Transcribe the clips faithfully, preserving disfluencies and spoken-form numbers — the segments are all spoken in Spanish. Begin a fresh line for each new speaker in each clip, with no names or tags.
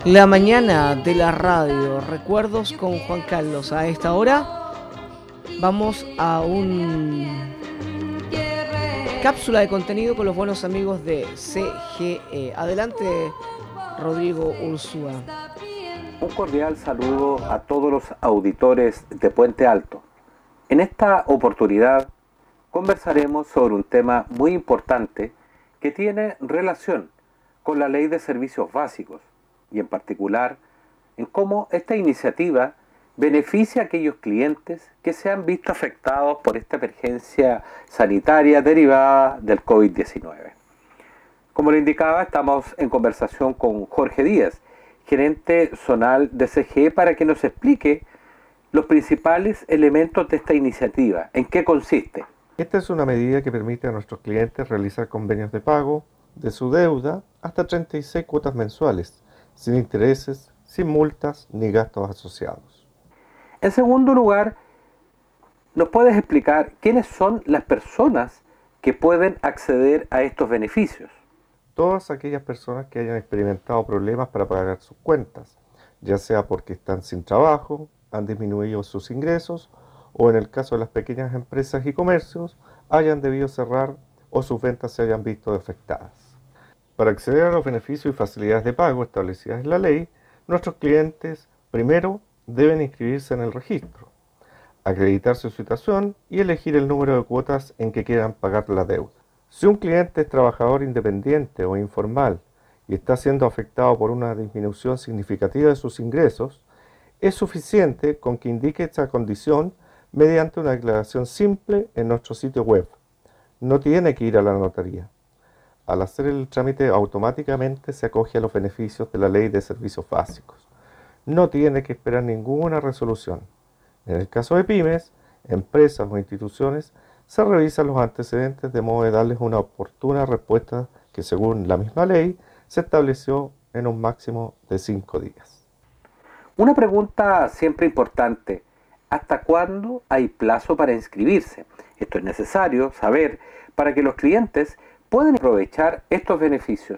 La mañana de la radio, recuerdos con Juan Carlos. A esta hora vamos a un cápsula de contenido con los buenos amigos de C G E. Adelante, Rodrigo Ursúa.
Un cordial saludo a todos los auditores de Puente Alto. En esta oportunidad conversaremos sobre un tema muy importante que tiene relación con la Ley de Servicios Básicos y en particular en cómo esta iniciativa beneficia a aquellos clientes que se han visto afectados por esta emergencia sanitaria derivada del COVID diecinueve. Como le indicaba, estamos en conversación con Jorge Díaz, gerente zonal de C G E, para que nos explique los principales elementos de esta iniciativa. ¿En qué consiste?
Esta es una medida que permite a nuestros clientes realizar convenios de pago de su deuda hasta treinta y seis cuotas mensuales, sin intereses, sin multas ni gastos asociados.
En segundo lugar, ¿nos puedes explicar quiénes son las personas que pueden acceder a estos beneficios?
Todas aquellas personas que hayan experimentado problemas para pagar sus cuentas, ya sea porque están sin trabajo, han disminuido sus ingresos o en el caso de las pequeñas empresas y comercios hayan debido cerrar o sus ventas se hayan visto afectadas. Para acceder a los beneficios y facilidades de pago establecidas en la ley, nuestros clientes primero deben inscribirse en el registro, acreditar su situación y elegir el número de cuotas en que quieran pagar la deuda. Si un cliente es trabajador independiente o informal y está siendo afectado por una disminución significativa de sus ingresos, es suficiente con que indique esta condición mediante una declaración simple en nuestro sitio web. No tiene que ir a la notaría. Al hacer el trámite automáticamente se acoge a los beneficios de la Ley de Servicios Básicos. No tiene que esperar ninguna resolución. En el caso de pymes, empresas o instituciones, se revisan los antecedentes de modo de darles una oportuna respuesta que, según la misma ley, se estableció en un máximo de cinco días.
Una pregunta siempre importante: ¿hasta cuándo hay plazo para inscribirse? Esto es necesario saber para que los clientes puedan aprovechar estos beneficios.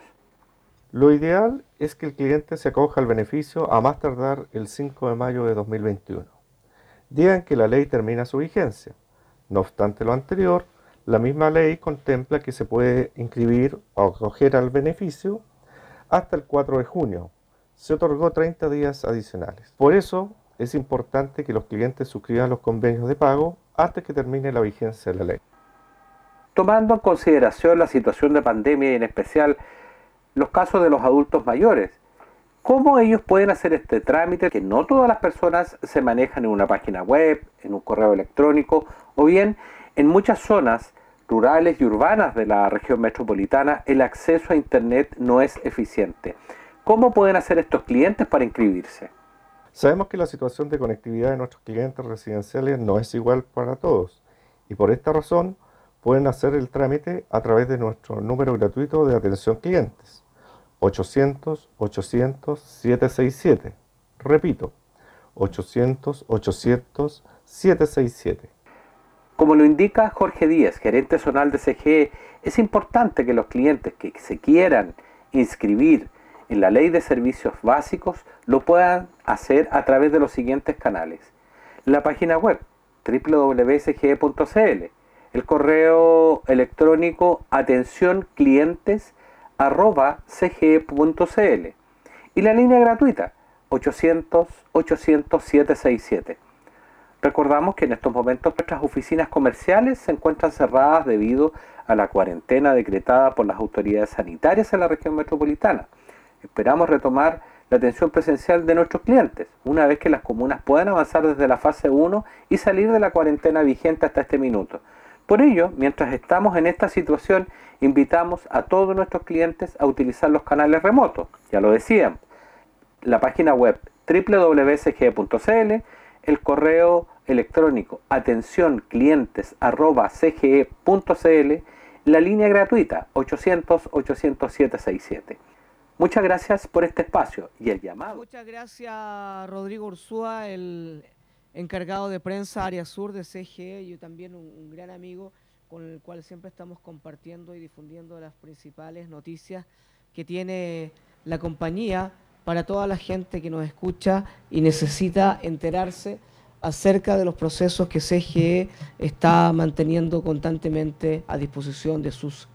Lo ideal es que el cliente se acoja al beneficio a más tardar el cinco de mayo de dos mil veintiuno, día en que la ley termina su vigencia. No obstante lo anterior, la misma ley contempla que se puede inscribir o acoger al beneficio hasta el cuatro de junio. Se otorgó treinta días adicionales. Por eso es importante que los clientes suscriban los convenios de pago antes que termine la vigencia de la ley.
Tomando en consideración la situación de pandemia y en especial los casos de los adultos mayores, ¿cómo ellos pueden hacer este trámite? Que no todas las personas se manejan en una página web, en un correo electrónico, o bien en muchas zonas rurales y urbanas de la región metropolitana el acceso a internet no es eficiente. ¿Cómo pueden hacer estos clientes para inscribirse?
Sabemos que la situación de conectividad de nuestros clientes residenciales no es igual para todos y por esta razón pueden hacer el trámite a través de nuestro número gratuito de atención clientes ochocientos, ochocientos, setecientos sesenta y siete. Repito, ochocientos, ochocientos, setecientos sesenta y siete.
Como lo indica Jorge Díaz, gerente zonal de C G E, es importante que los clientes que se quieran inscribir en la Ley de Servicios Básicos lo puedan hacer a través de los siguientes canales: la página web doble u doble u doble u punto c g e punto c l, el correo electrónico atencionclientes arroba c g e punto c l y la línea gratuita ochocientos, ochocientos, setecientos sesenta y siete. Recordamos que en estos momentos nuestras oficinas comerciales se encuentran cerradas debido a la cuarentena decretada por las autoridades sanitarias en la región metropolitana. Esperamos retomar la atención presencial de nuestros clientes una vez que las comunas puedan avanzar desde la fase uno y salir de la cuarentena vigente hasta este minuto. Por ello, mientras estamos en esta situación, invitamos a todos nuestros clientes a utilizar los canales remotos. Ya lo decían, la página web doble u doble u doble u punto c g e punto c l, el correo electrónico atencionclientes arroba c g e punto c l, la línea gratuita ochocientos, ochocientos, setecientos sesenta y siete. Muchas gracias por este espacio y el llamado.
Muchas gracias, Rodrigo Ursúa, el encargado de prensa área sur de C G E y también un, un gran amigo con el cual siempre estamos compartiendo y difundiendo las principales noticias que tiene la compañía para toda la gente que nos escucha y necesita enterarse acerca de los procesos que C G E está manteniendo constantemente a disposición de sus